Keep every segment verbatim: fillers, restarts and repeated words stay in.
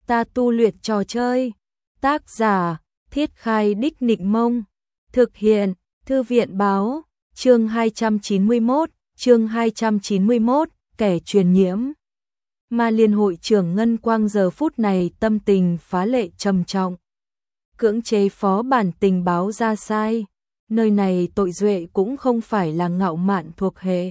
ta tu luyện trò chơi. Tác giả, Thiết Khai Đích Nịnh Mông. Thực hiện, Thư viện Báo. Chương hai trăm chín mươi mốt, chương hai trăm chín mươi mốt, kẻ truyền nhiễm. Ma Liên hội trưởng Ngân Quang giờ phút này tâm tình phá lệ trầm trọng. Cưỡng chế phó bản tình báo ra sai. Nơi này tội duệ cũng không phải là ngạo mạn thuộc hệ,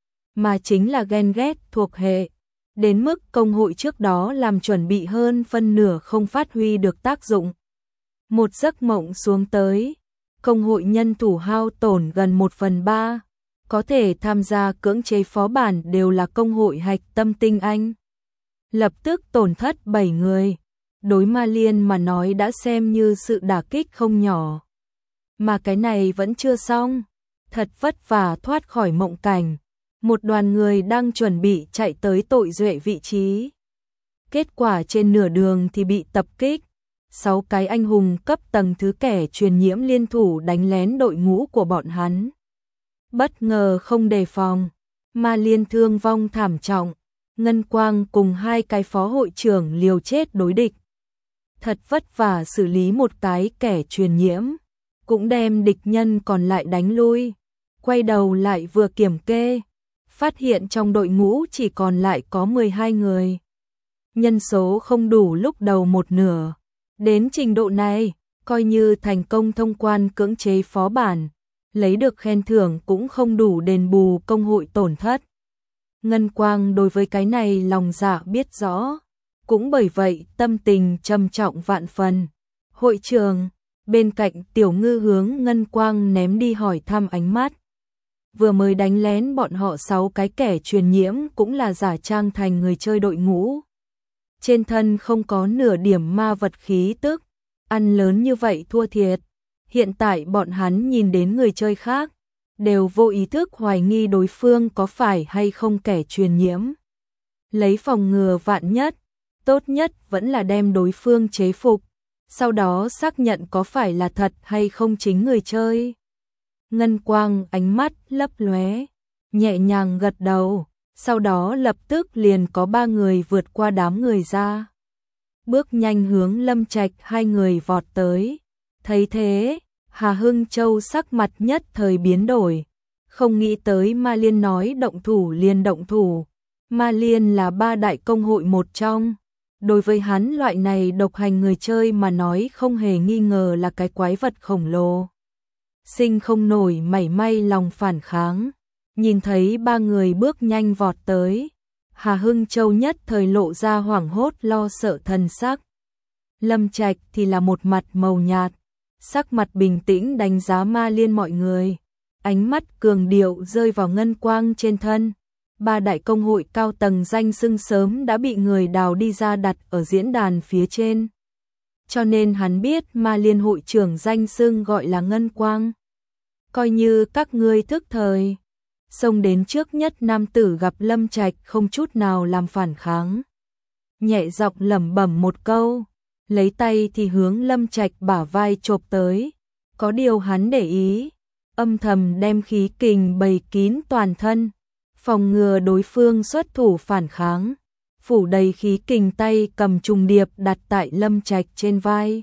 mà chính là ghen ghét thuộc hệ. Đến mức công hội trước đó làm chuẩn bị hơn phân nửa không phát huy được tác dụng. Một giấc mộng xuống tới, công hội nhân thủ hao tổn gần một phần ba. Có thể tham gia cưỡng chế phó bản đều là công hội hạch tâm tinh anh. Lập tức tổn thất bảy người. Đối Ma Liên mà nói đã xem như sự đả kích không nhỏ. Mà cái này vẫn chưa xong. Thật vất vả thoát khỏi mộng cảnh. Một đoàn người đang chuẩn bị chạy tới tội duệ vị trí. Kết quả trên nửa đường thì bị tập kích. Sáu cái anh hùng cấp tầng thứ kẻ truyền nhiễm liên thủ đánh lén đội ngũ của bọn hắn. Bất ngờ không đề phòng. Ma Liên thương vong thảm trọng. Ngân Quang cùng hai cái phó hội trưởng liều chết đối địch. Thật vất vả xử lý một cái kẻ truyền nhiễm. Cũng đem địch nhân còn lại đánh lui. Quay đầu lại vừa kiểm kê. Phát hiện trong đội ngũ chỉ còn lại có mười hai người. Nhân số không đủ lúc đầu một nửa. Đến trình độ này, coi như thành công thông quan cưỡng chế phó bản. Lấy được khen thưởng cũng không đủ đền bù công hội tổn thất. Ngân Quang đối với cái này lòng dạ biết rõ. Cũng bởi vậy tâm tình trầm trọng vạn phần. Hội trường, bên cạnh Tiểu Ngư hướng Ngân Quang ném đi hỏi thăm ánh mắt. Vừa mới đánh lén bọn họ sáu cái kẻ truyền nhiễm cũng là giả trang thành người chơi đội ngũ. Trên thân không có nửa điểm ma vật khí tức. Ăn lớn như vậy thua thiệt. Hiện tại bọn hắn nhìn đến người chơi khác. Đều vô ý thức hoài nghi đối phương có phải hay không kẻ truyền nhiễm. Lấy phòng ngừa vạn nhất. Tốt nhất vẫn là đem đối phương chế phục. Sau đó xác nhận có phải là thật hay không chính người chơi. Ngân Quang ánh mắt lấp lóe, nhẹ nhàng gật đầu, sau đó lập tức liền có ba người vượt qua đám người ra. Bước nhanh hướng Lâm Trạch hai người vọt tới. Thấy thế, Hà Hưng Châu sắc mặt nhất thời biến đổi. Không nghĩ tới Ma Liên nói động thủ liền động thủ. Ma Liên là ba đại công hội một trong. Đối với hắn loại này độc hành người chơi mà nói không hề nghi ngờ là cái quái vật khổng lồ. Sinh không nổi mảy may lòng phản kháng. Nhìn thấy ba người bước nhanh vọt tới. Hà Hưng Châu nhất thời lộ ra hoảng hốt lo sợ thần sắc. Lâm Trạch thì là một mặt màu nhạt. Sắc mặt bình tĩnh đánh giá Ma Liên mọi người. Ánh mắt cường điệu rơi vào Ngân Quang trên thân. Ba đại công hội cao tầng danh xưng sớm đã bị người đào đi ra đặt ở diễn đàn phía trên. Cho nên hắn biết Ma Liên hội trưởng danh xưng gọi là Ngân Quang. Coi như các ngươi thức thời. Xông đến trước nhất nam tử gặp Lâm Trạch không chút nào làm phản kháng. Nhẹ giọng lẩm bẩm một câu. Lấy tay thì hướng Lâm Trạch bả vai chộp tới. Có điều hắn để ý. Âm thầm đem khí kình bày kín toàn thân. Phòng ngừa đối phương xuất thủ phản kháng. Phủ đầy khí kình tay cầm trùng điệp đặt tại Lâm Trạch trên vai.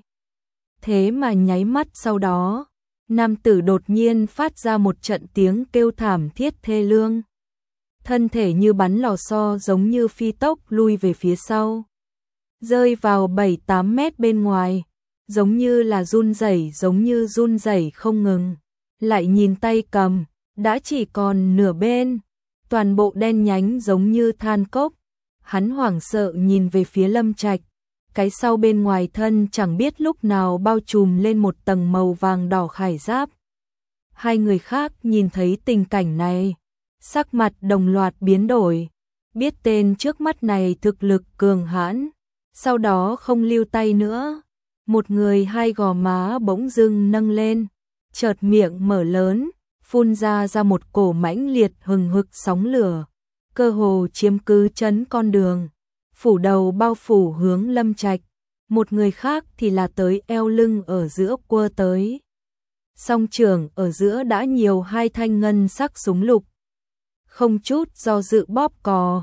Thế mà nháy mắt sau đó, nam tử đột nhiên phát ra một trận tiếng kêu thảm thiết thê lương. Thân thể như bắn lò xo giống như phi tốc lui về phía sau. Rơi vào bảy tám mét bên ngoài, giống như là run rẩy giống như run rẩy không ngừng. Lại nhìn tay cầm, đã chỉ còn nửa bên. Toàn bộ đen nhánh giống như than cốc. Hắn hoảng sợ nhìn về phía Lâm Trạch. Cái sau bên ngoài thân chẳng biết lúc nào bao trùm lên một tầng màu vàng đỏ khải giáp. Hai người khác nhìn thấy tình cảnh này. Sắc mặt đồng loạt biến đổi. Biết tên trước mắt này thực lực cường hãn. Sau đó không lưu tay nữa. Một người hai gò má bỗng dưng nâng lên. Chợt miệng mở lớn. Phun ra ra một cổ mãnh liệt hừng hực sóng lửa, cơ hồ chiếm cứ chấn con đường, phủ đầu bao phủ hướng Lâm Trạch, một người khác thì là tới eo lưng ở giữa quơ tới. Song trường ở giữa đã nhiều hai thanh ngân sắc súng lục, không chút do dự bóp cò,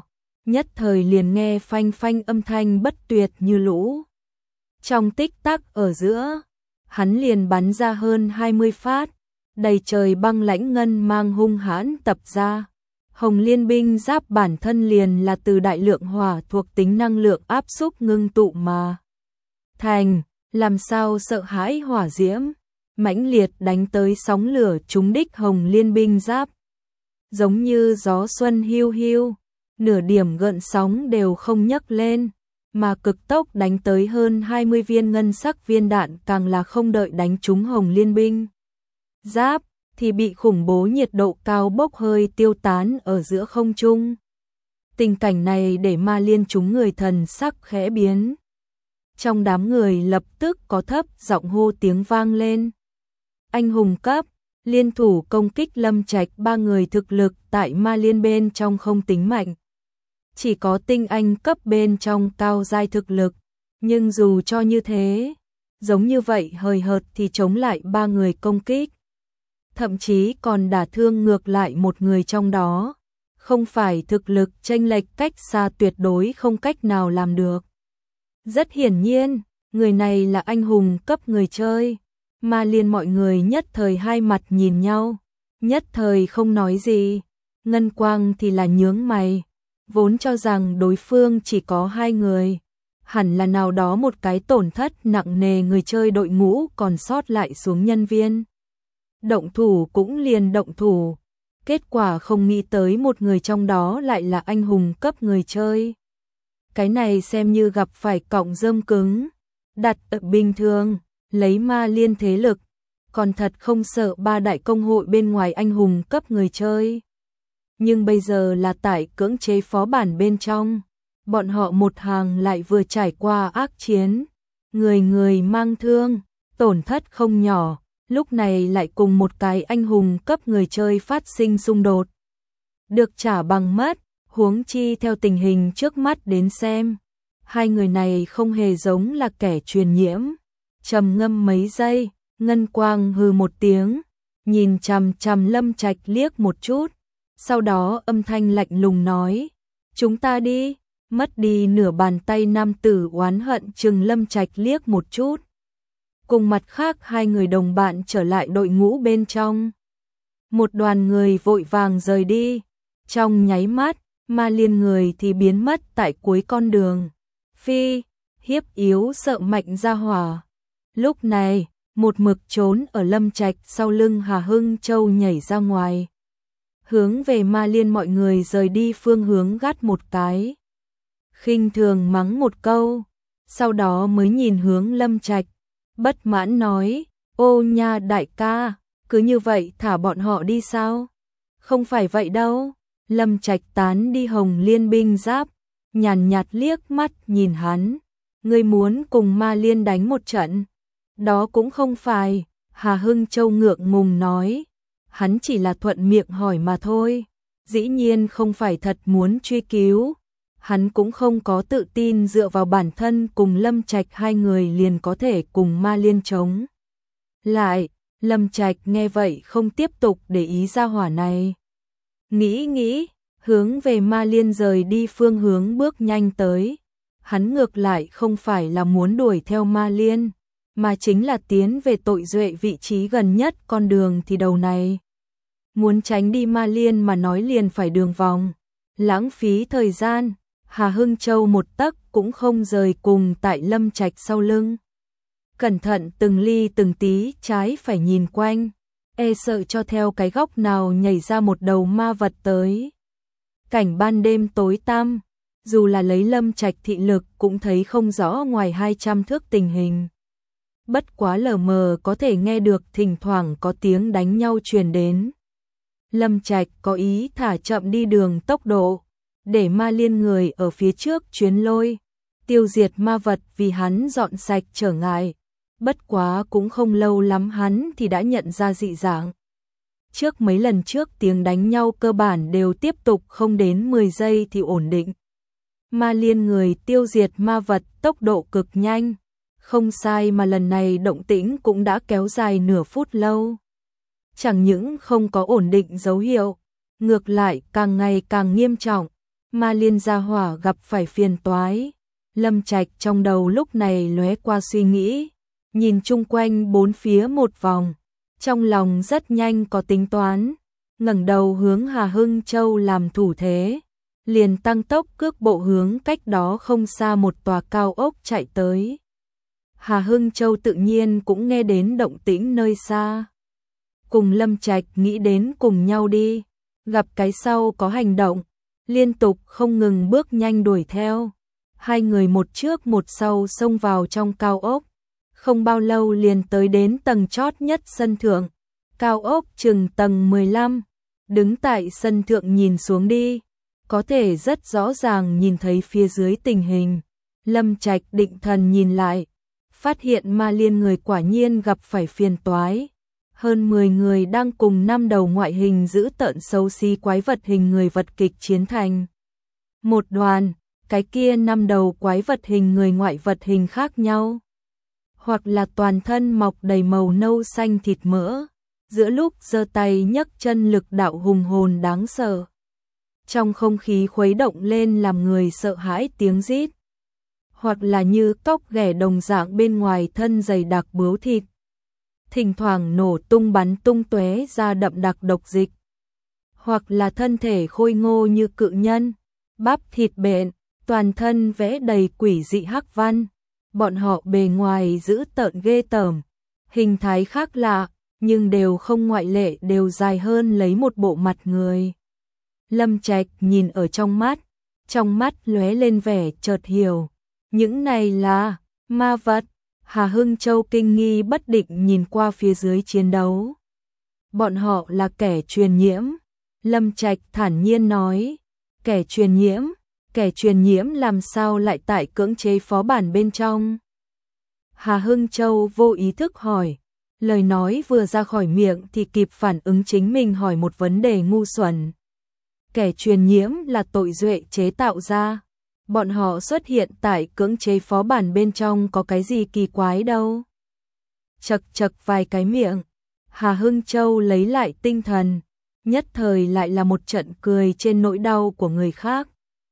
nhất thời liền nghe phanh phanh âm thanh bất tuyệt như lũ. Trong tích tắc ở giữa, hắn liền bắn ra hơn hai mươi phát, đầy trời băng lãnh ngân mang hung hãn tập ra. Hồng Liên binh giáp bản thân liền là từ đại lượng hỏa thuộc tính năng lượng áp xúc ngưng tụ mà thành, làm sao sợ hãi hỏa diễm, mãnh liệt đánh tới sóng lửa trúng đích Hồng Liên binh giáp. Giống như gió xuân hiu hiu, nửa điểm gợn sóng đều không nhấc lên, mà cực tốc đánh tới hơn hai mươi viên ngân sắc viên đạn càng là không đợi đánh trúng Hồng Liên binh giáp thì bị khủng bố nhiệt độ cao bốc hơi tiêu tán ở giữa không trung. Tình cảnh này để Ma Liên chúng người thần sắc khẽ biến. Trong đám người lập tức có thấp giọng hô tiếng vang lên. Anh hùng cấp, liên thủ công kích Lâm Trạch, ba người thực lực tại Ma Liên bên trong không tính mạnh. Chỉ có tinh anh cấp bên trong cao giai thực lực, nhưng dù cho như thế, giống như vậy hời hợt thì chống lại ba người công kích. Thậm chí còn đả thương ngược lại một người trong đó, không phải thực lực chênh lệch cách xa tuyệt đối không cách nào làm được. Rất hiển nhiên, người này là anh hùng cấp người chơi. Ma Liên mọi người nhất thời hai mặt nhìn nhau, nhất thời không nói gì. Ngân Quang thì là nhướng mày, vốn cho rằng đối phương chỉ có hai người, hẳn là nào đó một cái tổn thất nặng nề người chơi đội ngũ còn sót lại xuống nhân viên. Động thủ cũng liền động thủ, kết quả không nghĩ tới một người trong đó lại là anh hùng cấp người chơi. Cái này xem như gặp phải cọng rơm cứng, đặt ở bình thường, lấy Ma Liên thế lực, còn thật không sợ ba đại công hội bên ngoài anh hùng cấp người chơi. Nhưng bây giờ là tại cưỡng chế phó bản bên trong, bọn họ một hàng lại vừa trải qua ác chiến, người người mang thương, tổn thất không nhỏ, lúc này lại cùng một cái anh hùng cấp người chơi phát sinh xung đột. Được trả bằng mất, huống chi theo tình hình trước mắt đến xem, hai người này không hề giống là kẻ truyền nhiễm. Trầm ngâm mấy giây, Ngân Quang hừ một tiếng, nhìn chằm chằm Lâm Trạch liếc một chút, sau đó âm thanh lạnh lùng nói, chúng ta đi. Mất đi nửa bàn tay nam tử oán hận chừng Lâm Trạch liếc một chút. Cùng mặt khác hai người đồng bạn trở lại đội ngũ bên trong. Một đoàn người vội vàng rời đi, trong nháy mắt, Ma Liên người thì biến mất tại cuối con đường. Phi, hiếp yếu sợ mạnh ra hỏa. Lúc này, một mực trốn ở Lâm Trạch sau lưng Hà Hưng Châu nhảy ra ngoài. Hướng về Ma Liên mọi người rời đi phương hướng gắt một cái. Khinh thường mắng một câu, sau đó mới nhìn hướng Lâm Trạch, bất mãn nói, ô nha đại ca, cứ như vậy thả bọn họ đi sao? Không phải vậy đâu. Lâm Trạch tán đi Hồng Liên binh giáp, nhàn nhạt liếc mắt nhìn hắn, ngươi muốn cùng Ma Liên đánh một trận? Đó cũng không phải, Hà Hưng Châu ngượng ngùng nói, hắn chỉ là thuận miệng hỏi mà thôi, dĩ nhiên không phải thật muốn truy cứu. Hắn cũng không có tự tin dựa vào bản thân cùng Lâm Trạch hai người liền có thể cùng Ma Liên chống lại. Lâm Trạch nghe vậy không tiếp tục để ý ra hỏa này. Nghĩ nghĩ, hướng về Ma Liên rời đi phương hướng bước nhanh tới. Hắn ngược lại không phải là muốn đuổi theo Ma Liên, mà chính là tiến về tội duệ vị trí gần nhất con đường thì đầu này. Muốn tránh đi Ma Liên mà nói liền phải đường vòng, lãng phí thời gian. Hà Hưng Châu một tấc cũng không rời cùng tại Lâm Trạch sau lưng. Cẩn thận từng ly từng tí trái phải nhìn quanh, e sợ cho theo cái góc nào nhảy ra một đầu ma vật tới. Cảnh ban đêm tối tăm, dù là lấy Lâm Trạch thị lực cũng thấy không rõ ngoài hai trăm thước tình hình. Bất quá lờ mờ có thể nghe được thỉnh thoảng có tiếng đánh nhau truyền đến. Lâm Trạch có ý thả chậm đi đường tốc độ, để Ma Liên người ở phía trước chuyến lôi, tiêu diệt ma vật vì hắn dọn sạch trở ngại. Bất quá cũng không lâu lắm hắn thì đã nhận ra dị dạng. Trước mấy lần trước tiếng đánh nhau cơ bản đều tiếp tục không đến mười giây thì ổn định. Ma Liên người tiêu diệt ma vật tốc độ cực nhanh, không sai mà lần này động tĩnh cũng đã kéo dài nửa phút lâu. Chẳng những không có ổn định dấu hiệu, ngược lại càng ngày càng nghiêm trọng. Ma Liên gia hỏa gặp phải phiền toái. Lâm Trạch trong đầu lúc này lóe qua suy nghĩ, nhìn chung quanh bốn phía một vòng, trong lòng rất nhanh có tính toán, ngẩng đầu hướng Hà Hưng Châu làm thủ thế, liền tăng tốc cước bộ hướng cách đó không xa một tòa cao ốc chạy tới. Hà Hưng Châu tự nhiên cũng nghe đến động tĩnh nơi xa. Cùng Lâm Trạch nghĩ đến cùng nhau đi, gặp cái sau có hành động, liên tục không ngừng bước nhanh đuổi theo. Hai người một trước một sau xông vào trong cao ốc, không bao lâu liền tới đến tầng chót nhất sân thượng. Cao ốc chừng tầng mười lăm, đứng tại sân thượng nhìn xuống đi, có thể rất rõ ràng nhìn thấy phía dưới tình hình. Lâm Trạch định thần nhìn lại, phát hiện Ma Liên người quả nhiên gặp phải phiền toái. Hơn mười người đang cùng năm đầu ngoại hình dữ tợn xấu xí quái vật hình người vật kịch chiến thành một đoàn. Cái kia năm đầu quái vật hình người ngoại vật hình khác nhau, hoặc là toàn thân mọc đầy màu nâu xanh thịt mỡ, giữa lúc giơ tay nhấc chân lực đạo hùng hồn đáng sợ. Trong không khí khuấy động lên làm người sợ hãi tiếng rít, hoặc là như cóc ghẻ đồng dạng bên ngoài thân dày đặc bướu thịt, thỉnh thoảng nổ tung bắn tung tóe ra đậm đặc độc dịch, hoặc là thân thể khôi ngô như cự nhân, bắp thịt bện, toàn thân vẽ đầy quỷ dị hắc văn. Bọn họ bề ngoài dữ tợn ghê tởm, hình thái khác lạ, nhưng đều không ngoại lệ đều dài hơn lấy một bộ mặt người. Lâm Trạch nhìn ở trong mắt, trong mắt lóe lên vẻ chợt hiểu, những này là ma vật. Hà Hưng Châu kinh nghi bất định nhìn qua phía dưới chiến đấu. Bọn họ là kẻ truyền nhiễm. Lâm Trạch thản nhiên nói, kẻ truyền nhiễm, kẻ truyền nhiễm làm sao lại tại cưỡng chế phó bản bên trong? Hà Hưng Châu vô ý thức hỏi, lời nói vừa ra khỏi miệng thì kịp phản ứng chính mình hỏi một vấn đề ngu xuẩn. Kẻ truyền nhiễm là tội duệ chế tạo ra, bọn họ xuất hiện tại cưỡng chế phó bản bên trong có cái gì kỳ quái đâu. Chật chật vài cái miệng, Hà Hưng Châu lấy lại tinh thần, nhất thời lại là một trận cười trên nỗi đau của người khác.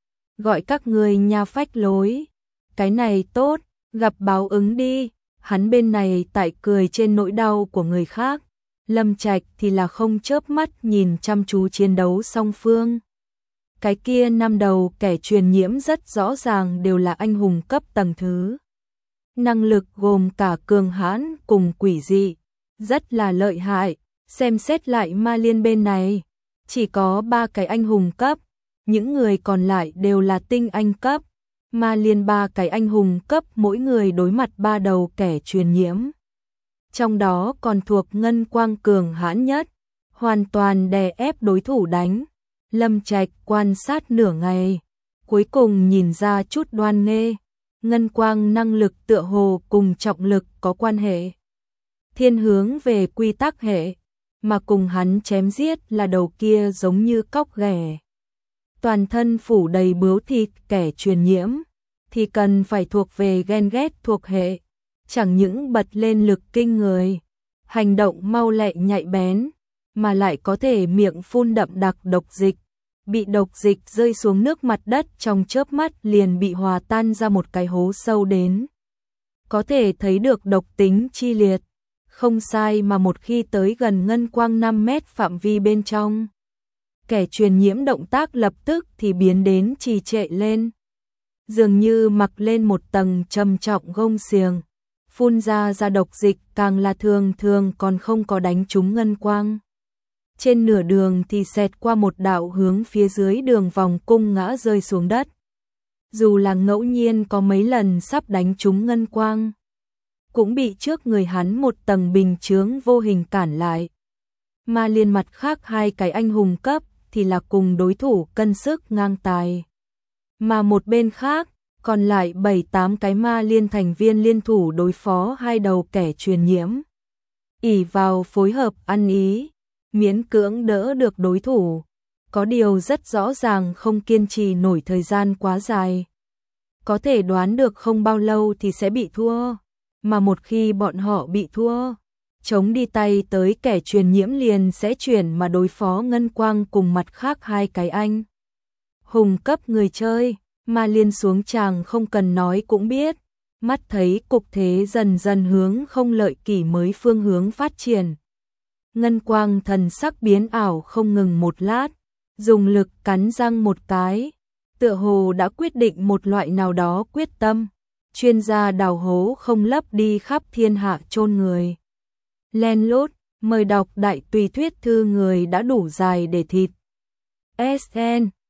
Gọi các người nha phách lối, cái này tốt, gặp báo ứng đi. Hắn bên này tại cười trên nỗi đau của người khác, Lâm Trạch thì là không chớp mắt nhìn chăm chú chiến đấu song phương. Cái kia năm đầu kẻ truyền nhiễm rất rõ ràng đều là anh hùng cấp tầng thứ. Năng lực gồm cả cường hãn cùng quỷ dị, rất là lợi hại. Xem xét lại Ma Liên bên này, chỉ có ba cái anh hùng cấp, những người còn lại đều là tinh anh cấp. Ma Liên ba cái anh hùng cấp mỗi người đối mặt ba đầu kẻ truyền nhiễm. Trong đó còn thuộc ngân quang cường hãn nhất, hoàn toàn đè ép đối thủ đánh. Lâm Trạch quan sát nửa ngày, cuối cùng nhìn ra chút đoan nghê. Ngân quang năng lực tựa hồ cùng trọng lực có quan hệ, thiên hướng về quy tắc hệ, mà cùng hắn chém giết là đầu kia giống như cóc ghẻ, toàn thân phủ đầy bướu thịt kẻ truyền nhiễm, thì cần phải thuộc về ghen ghét thuộc hệ, chẳng những bật lên lực kinh người, hành động mau lẹ nhạy bén, mà lại có thể miệng phun đậm đặc độc dịch, bị độc dịch rơi xuống nước mặt đất trong chớp mắt liền bị hòa tan ra một cái hố sâu đến. Có thể thấy được độc tính chi liệt, không sai mà một khi tới gần ngân quang năm mét phạm vi bên trong, kẻ truyền nhiễm động tác lập tức thì biến đến trì trệ lên, dường như mặc lên một tầng trầm trọng gông xiềng, phun ra ra độc dịch càng là thường thường còn không có đánh trúng ngân quang. Trên nửa đường thì xẹt qua một đạo hướng phía dưới đường vòng cung ngã rơi xuống đất. Dù là ngẫu nhiên có mấy lần sắp đánh trúng ngân quang, cũng bị trước người hắn một tầng bình chướng vô hình cản lại. Ma Liên mặt khác hai cái anh hùng cấp thì là cùng đối thủ cân sức ngang tài. Mà một bên khác, còn lại bảy tám cái Ma Liên thành viên liên thủ đối phó hai đầu kẻ truyền nhiễm. Ỷ vào phối hợp ăn ý, miễn cưỡng đỡ được đối thủ, có điều rất rõ ràng không kiên trì nổi thời gian quá dài. Có thể đoán được không bao lâu thì sẽ bị thua, mà một khi bọn họ bị thua, chống đi tay tới kẻ truyền nhiễm liền sẽ chuyển mà đối phó ngân quang cùng mặt khác hai cái anh hùng cấp người chơi, mà liên xuống chàng không cần nói cũng biết, mắt thấy cục thế dần dần hướng không lợi kỷ mới phương hướng phát triển. Ngân quang thần sắc biến ảo không ngừng một lát, dùng lực cắn răng một cái, tựa hồ đã quyết định một loại nào đó quyết tâm, chuyên gia đào hố không lấp đi khắp thiên hạ chôn người. Len lút, mời đọc đại tùy thuyết thư người đã đủ dài để thịt. ét en